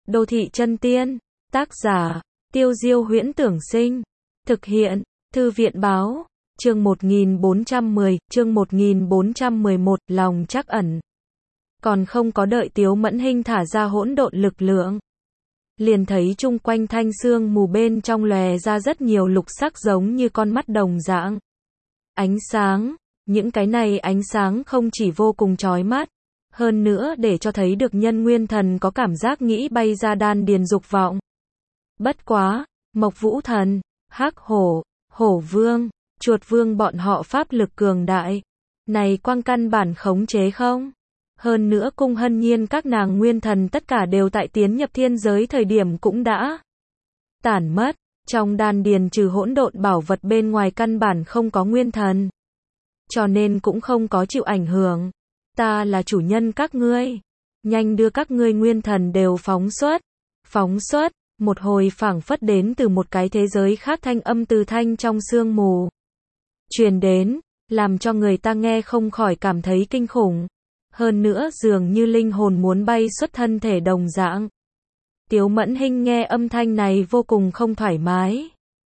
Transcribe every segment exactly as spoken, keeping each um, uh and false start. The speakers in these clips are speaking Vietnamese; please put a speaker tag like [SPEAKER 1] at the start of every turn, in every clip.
[SPEAKER 1] Đô thị chân tiên. Tác giả, Tiêu Diêu Huyễn Tưởng Sinh. Thực hiện, Thư viện Báo. Chương một nghìn bốn trăm mười, chương một nghìn bốn trăm mười một, lòng trắc ẩn. Còn không có đợi Tiếu Mẫn Hinh thả ra hỗn độn lực lượng, liền thấy chung quanh thanh sương mù bên trong lòe ra rất nhiều lục sắc giống như con mắt đồng dạng. Ánh sáng, những cái này ánh sáng không chỉ vô cùng chói mắt, hơn nữa để cho thấy được nhân nguyên thần có cảm giác nghĩ bay ra đan điền dục vọng. Bất quá, Mộc Vũ Thần, Hắc Hổ, Hổ Vương, Chuột Vương bọn họ pháp lực cường đại, này quang căn bản khống chế không? Hơn nữa Cung Hân Nhiên các nàng nguyên thần tất cả đều tại tiến nhập thiên giới thời điểm cũng đã tản mất, trong đan điền trừ hỗn độn bảo vật bên ngoài căn bản không có nguyên thần, cho nên cũng không có chịu ảnh hưởng. Ta là chủ nhân các ngươi, nhanh đưa các ngươi nguyên thần đều phóng xuất. Phóng xuất, một hồi phảng phất đến từ một cái thế giới khác thanh âm từ thanh trong sương mù truyền đến, làm cho người ta nghe không khỏi cảm thấy kinh khủng. Hơn nữa dường như linh hồn muốn bay xuất thân thể đồng dạng. Tiếu Mẫn Hinh nghe âm thanh này vô cùng không thoải mái.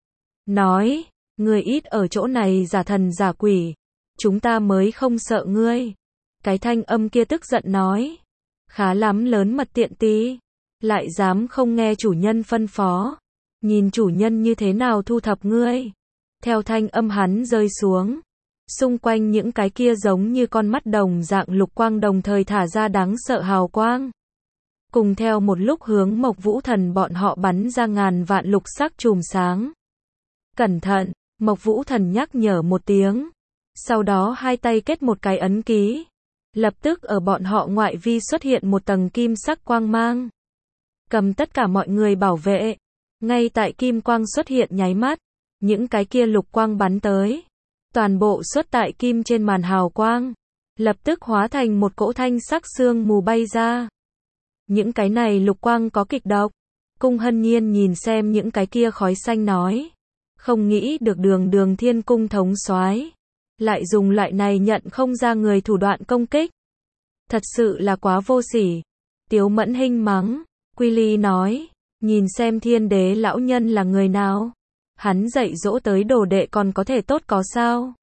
[SPEAKER 1] Nói, ngươi ít ở chỗ này giả thần giả quỷ, chúng ta mới không sợ ngươi. Cái thanh âm kia tức giận nói, khá lắm lớn mật tiện tí, lại dám không nghe chủ nhân phân phó, nhìn chủ nhân như thế nào thu thập ngươi. Theo thanh âm hắn rơi xuống, xung quanh những cái kia giống như con mắt đồng dạng lục quang đồng thời thả ra đáng sợ hào quang. Cùng theo một lúc hướng Mộc Vũ Thần bọn họ bắn ra ngàn vạn lục sắc chùm sáng. Cẩn thận, Mộc Vũ Thần nhắc nhở một tiếng. Sau đó hai tay kết một cái ấn ký. Lập tức ở bọn họ ngoại vi xuất hiện một tầng kim sắc quang mang. Cầm tất cả mọi người bảo vệ. Ngay tại kim quang xuất hiện nháy mắt, những cái kia lục quang bắn tới. Toàn bộ xuất tại kim trên màn hào quang, lập tức hóa thành một cỗ thanh sắc sương mù bay ra. Những cái này lục quang có kịch độc. Cung Hân Nhiên nhìn xem những cái kia khói xanh nói, không nghĩ được Đường Đường Thiên Cung thống soái lại dùng loại này nhận không ra người thủ đoạn công kích. Thật sự là quá vô sỉ. Tiếu Mẫn Hinh mắng. Quy Ly nói, nhìn xem Thiên Đế lão nhân là người nào? Hắn dạy dỗ tới đồ đệ còn có thể tốt có sao?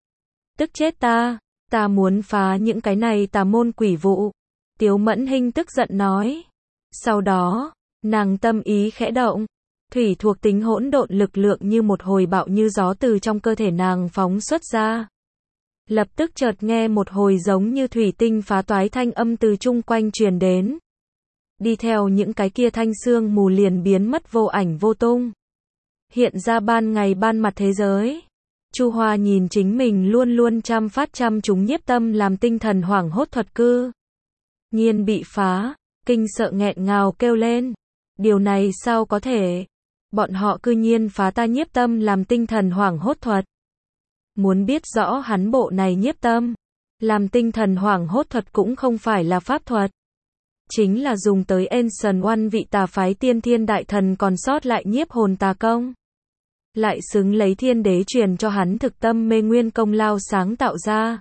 [SPEAKER 1] Tức chết ta, ta muốn phá những cái này tà môn quỷ vụ. Tiếu Mẫn Hinh tức giận nói. Sau đó, nàng tâm ý khẽ động, thủy thuộc tính hỗn độn lực lượng như một hồi bão như gió từ trong cơ thể nàng phóng xuất ra. Lập tức chợt nghe một hồi giống như thủy tinh phá toái thanh âm từ chung quanh truyền đến. Đi theo những cái kia thanh sương mù liền biến mất vô ảnh vô tung. Hiện ra ban ngày ban mặt thế giới. Chu Hoa nhìn chính mình luôn luôn chăm phát chăm chúng nhiếp tâm làm tinh thần hoảng hốt thuật cư nhiên bị phá, kinh sợ nghẹn ngào kêu lên. Điều này sao có thể? Bọn họ cư nhiên phá ta nhiếp tâm làm tinh thần hoảng hốt thuật. Muốn biết rõ hắn bộ này nhiếp tâm làm tinh thần hoảng hốt thuật cũng không phải là pháp thuật, chính là dùng tới Ancient One vị tà phái tiên thiên đại thần còn sót lại nhiếp hồn tà công. Lại xứng lấy Thiên Đế truyền cho hắn thực tâm mê nguyên công lao sáng tạo ra.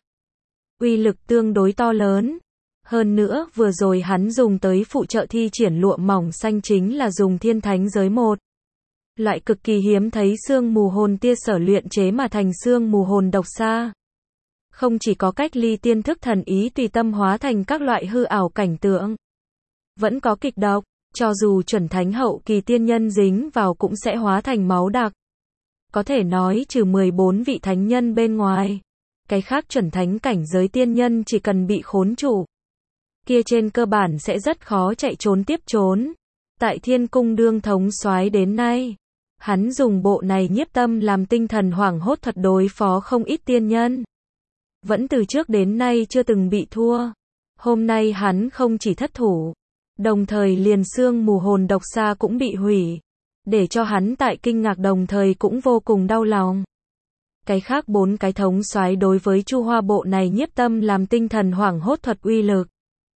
[SPEAKER 1] Uy lực tương đối to lớn. Hơn nữa vừa rồi hắn dùng tới phụ trợ thi triển lụa mỏng xanh chính là dùng thiên thánh giới một. Loại cực kỳ hiếm thấy xương mù hồn tia sở luyện chế mà thành xương mù hồn độc xa. Không chỉ có cách ly tiên thức thần ý tùy tâm hóa thành các loại hư ảo cảnh tượng. Vẫn có kịch độc, cho dù chuẩn thánh hậu kỳ tiên nhân dính vào cũng sẽ hóa thành máu đặc. Có thể nói trừ mười bốn vị thánh nhân bên ngoài, cái khác chuẩn thánh cảnh giới tiên nhân chỉ cần bị khốn trụ, kia trên cơ bản sẽ rất khó chạy trốn tiếp trốn. Tại Thiên Cung đương thống soái đến nay, hắn dùng bộ này nhiếp tâm làm tinh thần hoảng hốt thuật đối phó không ít tiên nhân. Vẫn từ trước đến nay chưa từng bị thua. Hôm nay hắn không chỉ thất thủ, đồng thời liền xương mù hồn độc xa cũng bị hủy. Để cho hắn tại kinh ngạc đồng thời cũng vô cùng đau lòng. Cái khác bốn cái thống soái đối với Chu Hoa bộ này nhiếp tâm làm tinh thần hoảng hốt thuật uy lực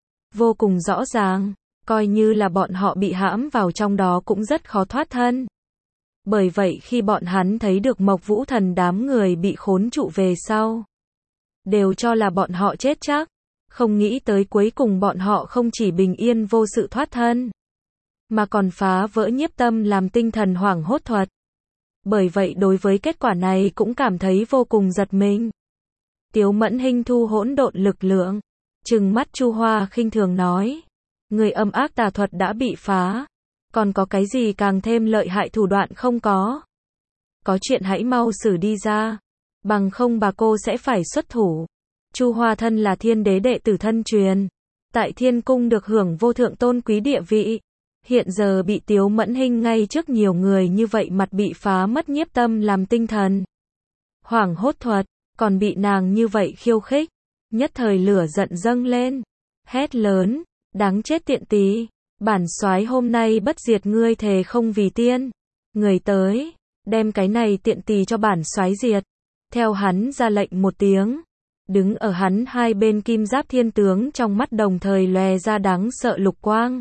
[SPEAKER 1] vô cùng rõ ràng, coi như là bọn họ bị hãm vào trong đó cũng rất khó thoát thân. Bởi vậy khi bọn hắn thấy được Mộc Vũ Thần đám người bị khốn trụ về sau, đều cho là bọn họ chết chắc, không nghĩ tới cuối cùng bọn họ không chỉ bình yên vô sự thoát thân, mà còn phá vỡ nhiếp tâm làm tinh thần hoảng hốt thuật. Bởi vậy đối với kết quả này cũng cảm thấy vô cùng giật mình. Tiếu Mẫn Hinh thu hỗn độn lực lượng, trừng mắt Chu Hoa khinh thường nói, người âm ác tà thuật đã bị phá, còn có cái gì càng thêm lợi hại thủ đoạn không có? Có chuyện hãy mau xử đi ra, bằng không bà cô sẽ phải xuất thủ. Chu Hoa thân là thiên đế đệ tử thân truyền, tại thiên cung được hưởng vô thượng tôn quý địa vị, hiện giờ bị Tiếu Mẫn Hinh ngay trước nhiều người như vậy mặt bị phá mất nhiếp tâm làm tinh thần hoảng hốt thuật, còn bị nàng như vậy khiêu khích, nhất thời lửa giận dâng lên, hét lớn, đáng chết tiện tý, bản soái hôm nay bất diệt ngươi thề không vì tiên, người tới, đem cái này tiện tỳ cho bản soái diệt. Theo hắn ra lệnh một tiếng, đứng ở hắn hai bên kim giáp thiên tướng trong mắt đồng thời lóe ra đáng sợ lục quang.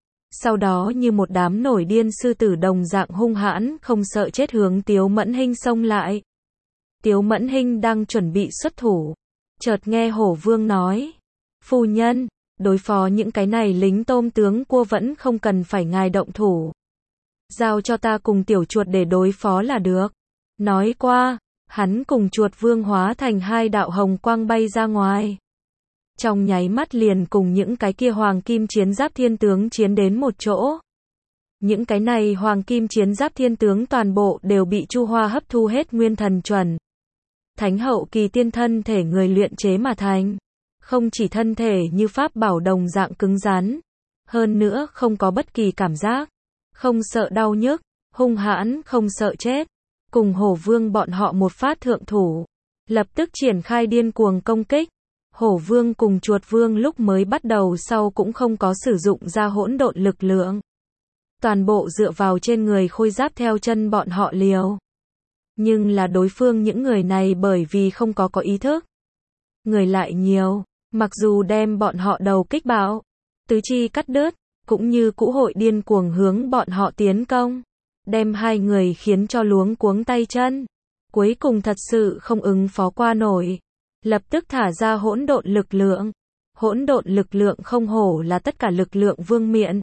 [SPEAKER 1] Sau đó như một đám nổi điên sư tử đồng dạng hung hãn không sợ chết hướng Tiếu Mẫn Hinh xông lại. Tiếu Mẫn Hinh đang chuẩn bị xuất thủ, chợt nghe Hổ Vương nói, phu nhân, đối phó những cái này lính tôm tướng cua vẫn không cần phải ngài động thủ. Giao cho ta cùng tiểu chuột để đối phó là được. Nói qua, hắn cùng chuột vương hóa thành hai đạo hồng quang bay ra ngoài. Trong nháy mắt liền cùng những cái kia hoàng kim chiến giáp thiên tướng chiến đến một chỗ. Những cái này hoàng kim chiến giáp thiên tướng toàn bộ đều bị Chu Hoa hấp thu hết nguyên thần chuẩn. Thánh hậu kỳ tiên thân thể người luyện chế mà thành. Không chỉ thân thể như pháp bảo đồng dạng cứng rắn, hơn nữa không có bất kỳ cảm giác, không sợ đau nhức, hung hãn không sợ chết. Cùng Hổ Vương bọn họ một phát thượng thủ, lập tức triển khai điên cuồng công kích. Hổ Vương cùng Chuột Vương lúc mới bắt đầu sau cũng không có sử dụng ra hỗn độn lực lượng. Toàn bộ dựa vào trên người khôi giáp theo chân bọn họ liều. Nhưng là đối phương những người này bởi vì không có có ý thức. Người lại nhiều, mặc dù đem bọn họ đầu kích bạo, tứ chi cắt đứt, cũng như cũ hội điên cuồng hướng bọn họ tiến công. Đem hai người khiến cho luống cuống tay chân. Cuối cùng thật sự không ứng phó qua nổi. Lập tức thả ra hỗn độn lực lượng. Hỗn độn lực lượng không hổ là tất cả lực lượng vương miện.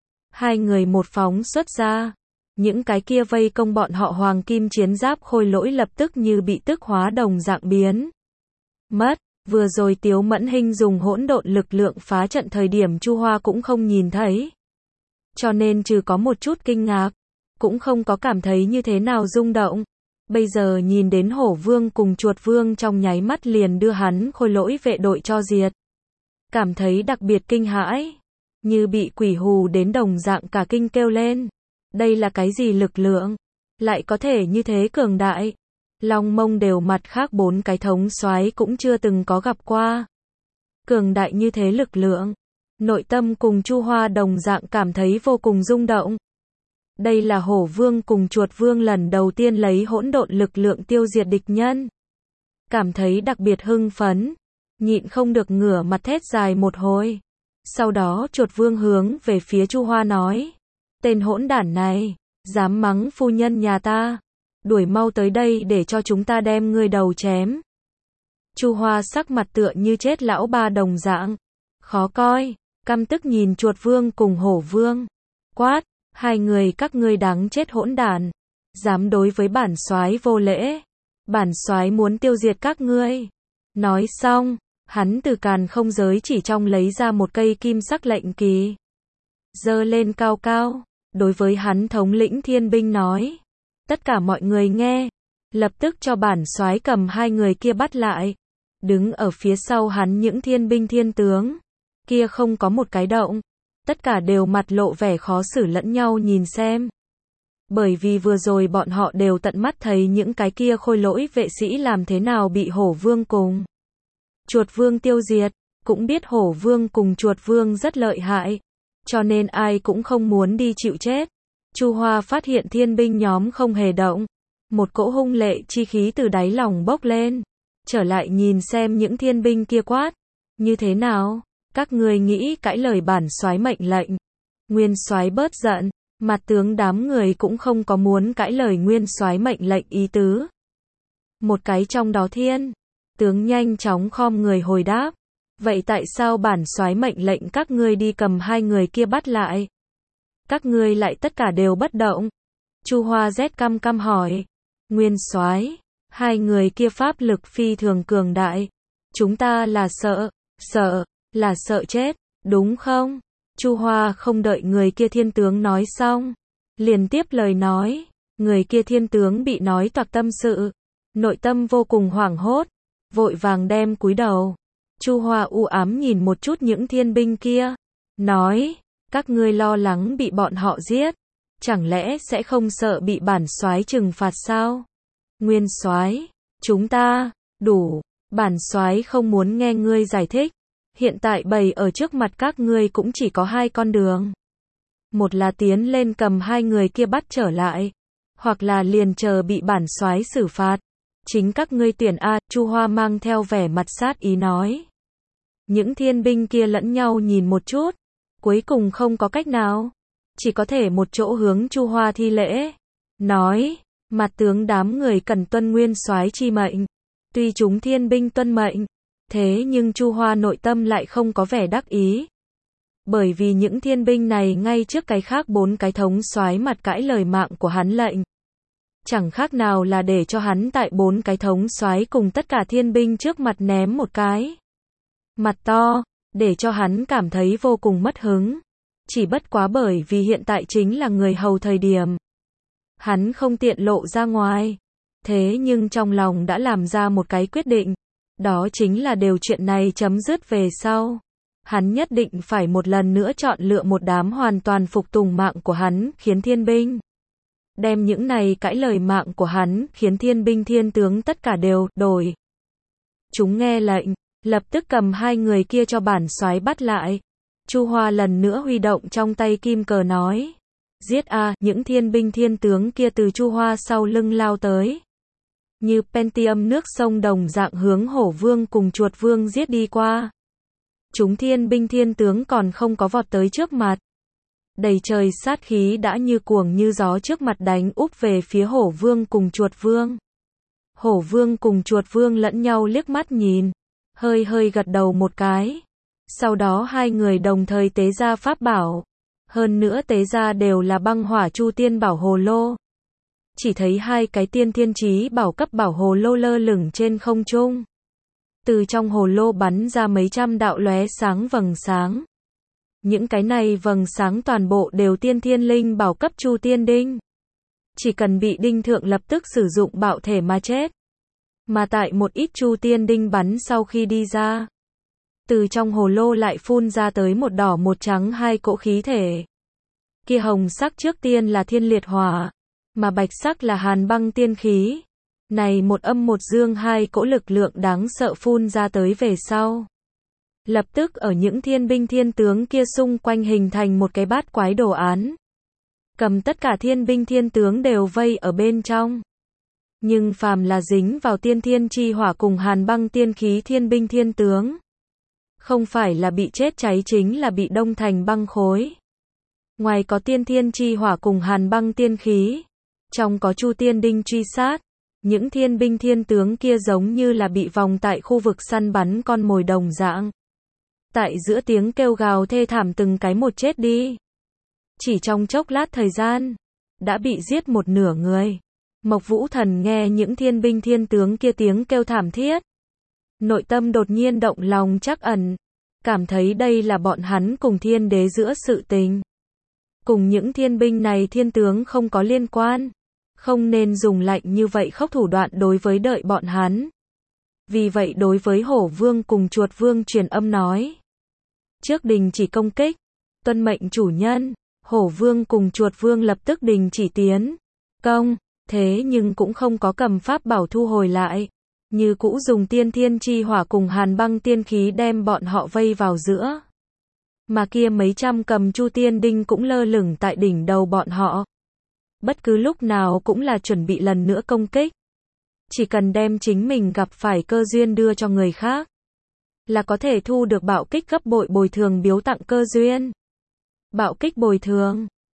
[SPEAKER 1] Hai người một phóng xuất ra. Những cái kia vây công bọn họ hoàng kim chiến giáp khôi lỗi lập tức như bị tức hóa đồng dạng biến mất. Vừa rồi Tiếu Mẫn Hinh dùng hỗn độn lực lượng phá trận thời điểm Chu Hoa cũng không nhìn thấy. Cho nên trừ có một chút kinh ngạc, cũng không có cảm thấy như thế nào rung động. Bây giờ nhìn đến Hổ Vương cùng Chuột Vương trong nháy mắt liền đưa hắn khôi lỗi vệ đội cho diệt. Cảm thấy đặc biệt kinh hãi, như bị quỷ hù đến đồng dạng cả kinh kêu lên. Đây là cái gì lực lượng? Lại có thể như thế cường đại? Long Mông đều mặt khác bốn cái thống soái cũng chưa từng có gặp qua. Cường đại như thế lực lượng. Nội tâm cùng Chu Hoa đồng dạng cảm thấy vô cùng rung động. Đây là Hổ Vương cùng Chuột Vương lần đầu tiên lấy hỗn độn lực lượng tiêu diệt địch nhân. Cảm thấy đặc biệt hưng phấn, nhịn không được ngửa mặt thét dài một hồi. Sau đó Chuột Vương hướng về phía Chu Hoa nói, tên hỗn đản này, dám mắng phu nhân nhà ta, đuổi mau tới đây để cho chúng ta đem ngươi đầu chém. Chu Hoa sắc mặt tựa như chết lão ba đồng dạng, khó coi, căm tức nhìn Chuột Vương cùng Hổ Vương, quát, hai người các ngươi đáng chết hỗn đản, dám đối với bản soái vô lễ, bản soái muốn tiêu diệt các ngươi. Nói xong, hắn từ càn không giới chỉ trong lấy ra một cây kim sắc lệnh kỳ, giơ lên cao cao, đối với hắn thống lĩnh thiên binh nói, tất cả mọi người nghe, lập tức cho bản soái cầm hai người kia bắt lại. Đứng ở phía sau hắn những thiên binh thiên tướng kia không có một cái động, tất cả đều mặt lộ vẻ khó xử lẫn nhau nhìn xem. Bởi vì vừa rồi bọn họ đều tận mắt thấy những cái kia khôi lỗi vệ sĩ làm thế nào bị Hổ Vương cùng Chuột Vương tiêu diệt, cũng biết Hổ Vương cùng Chuột Vương rất lợi hại, cho nên ai cũng không muốn đi chịu chết. Chu Hoa phát hiện thiên binh nhóm không hề động, một cỗ hung lệ chi khí từ đáy lòng bốc lên, trở lại nhìn xem những thiên binh kia quát, như thế nào, các ngươi nghĩ cãi lời bản soái mệnh lệnh. Nguyên soái bớt giận, mặt tướng đám người cũng không có muốn cãi lời nguyên soái mệnh lệnh ý tứ. Một cái trong đó thiên tướng nhanh chóng khom người hồi đáp, vậy tại sao bản soái mệnh lệnh các ngươi đi cầm hai người kia bắt lại? Các ngươi lại tất cả đều bất động. Chu Hoa rét căm căm hỏi. Nguyên soái, hai người kia pháp lực phi thường cường đại. Chúng ta là sợ, sợ, là sợ chết, đúng không? Chu Hoa không đợi người kia thiên tướng nói xong, liền tiếp lời nói. Người kia thiên tướng bị nói toạc tâm sự, nội tâm vô cùng hoảng hốt, vội vàng đem cúi đầu. Chu Hoa u ám nhìn một chút những thiên binh kia, nói, các ngươi lo lắng bị bọn họ giết, chẳng lẽ sẽ không sợ bị bản soái trừng phạt sao? Nguyên soái, chúng ta, đủ, bản soái không muốn nghe ngươi giải thích, hiện tại bày ở trước mặt các ngươi cũng chỉ có hai con đường. Một là tiến lên cầm hai người kia bắt trở lại, hoặc là liền chờ bị bản soái xử phạt. Chính các ngươi tuyển a, Chu Hoa mang theo vẻ mặt sát ý nói. Những thiên binh kia lẫn nhau nhìn một chút, cuối cùng không có cách nào, chỉ có thể một chỗ hướng Chu Hoa thi lễ, nói, mặt tướng đám người cần tuân nguyên soái chi mệnh. Tuy chúng thiên binh tuân mệnh, thế nhưng Chu Hoa nội tâm lại không có vẻ đắc ý. Bởi vì những thiên binh này ngay trước cái khác bốn cái thống soái mặt cãi lời mạng của hắn lệnh. Chẳng khác nào là để cho hắn tại bốn cái thống soái cùng tất cả thiên binh trước mặt ném một cái mặt to, để cho hắn cảm thấy vô cùng mất hứng. Chỉ bất quá bởi vì hiện tại chính là người hầu thời điểm, hắn không tiện lộ ra ngoài. Thế nhưng trong lòng đã làm ra một cái quyết định, đó chính là đều chuyện này chấm dứt về sau. Hắn nhất định phải một lần nữa chọn lựa một đám hoàn toàn phục tùng mạng của hắn, khiến thiên binh đem những này cãi lời mạng của hắn, khiến thiên binh thiên tướng tất cả đều đổi. Chúng nghe lệnh, lập tức cầm hai người kia cho bản soái bắt lại. Chu Hoa lần nữa huy động trong tay kim cờ nói, giết a, những thiên binh thiên tướng kia từ Chu Hoa sau lưng lao tới. Như Pentium nước sông đồng dạng hướng Hổ Vương cùng Chuột Vương giết đi qua. Chúng thiên binh thiên tướng còn không có vọt tới trước mặt. Đầy trời sát khí đã như cuồng như gió trước mặt đánh úp về phía Hổ Vương cùng Chuột Vương. Hổ Vương cùng Chuột Vương lẫn nhau liếc mắt nhìn, hơi hơi gật đầu một cái. Sau đó hai người đồng thời tế ra pháp bảo. Hơn nữa tế ra đều là băng hỏa chu tiên bảo hồ lô. Chỉ thấy hai cái tiên thiên chí bảo cấp bảo hồ lô lơ lửng trên không trung. Từ trong hồ lô bắn ra mấy trăm đạo lóe sáng vầng sáng. Những cái này vầng sáng toàn bộ đều tiên thiên linh bảo cấp chu tiên đinh. Chỉ cần bị đinh thượng lập tức sử dụng bạo thể mà chết. Mà tại một ít chu tiên đinh bắn sau khi đi ra, từ trong hồ lô lại phun ra tới một đỏ một trắng hai cỗ khí thể. Kia hồng sắc trước tiên là thiên liệt hỏa, mà bạch sắc là hàn băng tiên khí. Này một âm một dương hai cỗ lực lượng đáng sợ phun ra tới về sau. Lập tức ở những thiên binh thiên tướng kia xung quanh hình thành một cái bát quái đồ án. Cầm tất cả thiên binh thiên tướng đều vây ở bên trong. Nhưng phàm là dính vào tiên thiên chi hỏa cùng hàn băng tiên khí thiên binh thiên tướng, không phải là bị chết cháy chính là bị đông thành băng khối. Ngoài có tiên thiên chi hỏa cùng hàn băng tiên khí, trong có chu tiên đinh truy sát, những thiên binh thiên tướng kia giống như là bị vòng tại khu vực săn bắn con mồi đồng dạng. Tại giữa tiếng kêu gào thê thảm từng cái một chết đi. Chỉ trong chốc lát thời gian, đã bị giết một nửa người. Mộc Vũ Thần nghe những thiên binh thiên tướng kia tiếng kêu thảm thiết. Nội tâm đột nhiên động lòng trắc ẩn. Cảm thấy đây là bọn hắn cùng thiên đế giữa sự tình. Cùng những thiên binh này thiên tướng không có liên quan. Không nên dùng lạnh như vậy khốc thủ đoạn đối với đợi bọn hắn. Vì vậy đối với Hổ Vương cùng Chuột Vương truyền âm nói. Trước đình chỉ công kích. Tuân mệnh chủ nhân. Hổ Vương cùng Chuột Vương lập tức đình chỉ tiến công. Thế nhưng cũng không có cầm pháp bảo thu hồi lại. Như cũ dùng tiên thiên chi hỏa cùng hàn băng tiên khí đem bọn họ vây vào giữa. Mà kia mấy trăm cầm chu tiên đinh cũng lơ lửng tại đỉnh đầu bọn họ. Bất cứ lúc nào cũng là chuẩn bị lần nữa công kích. Chỉ cần đem chính mình gặp phải cơ duyên đưa cho người khác, là có thể thu được bạo kích gấp bội bồi thường biếu tặng cơ duyên. Bạo kích bồi thường.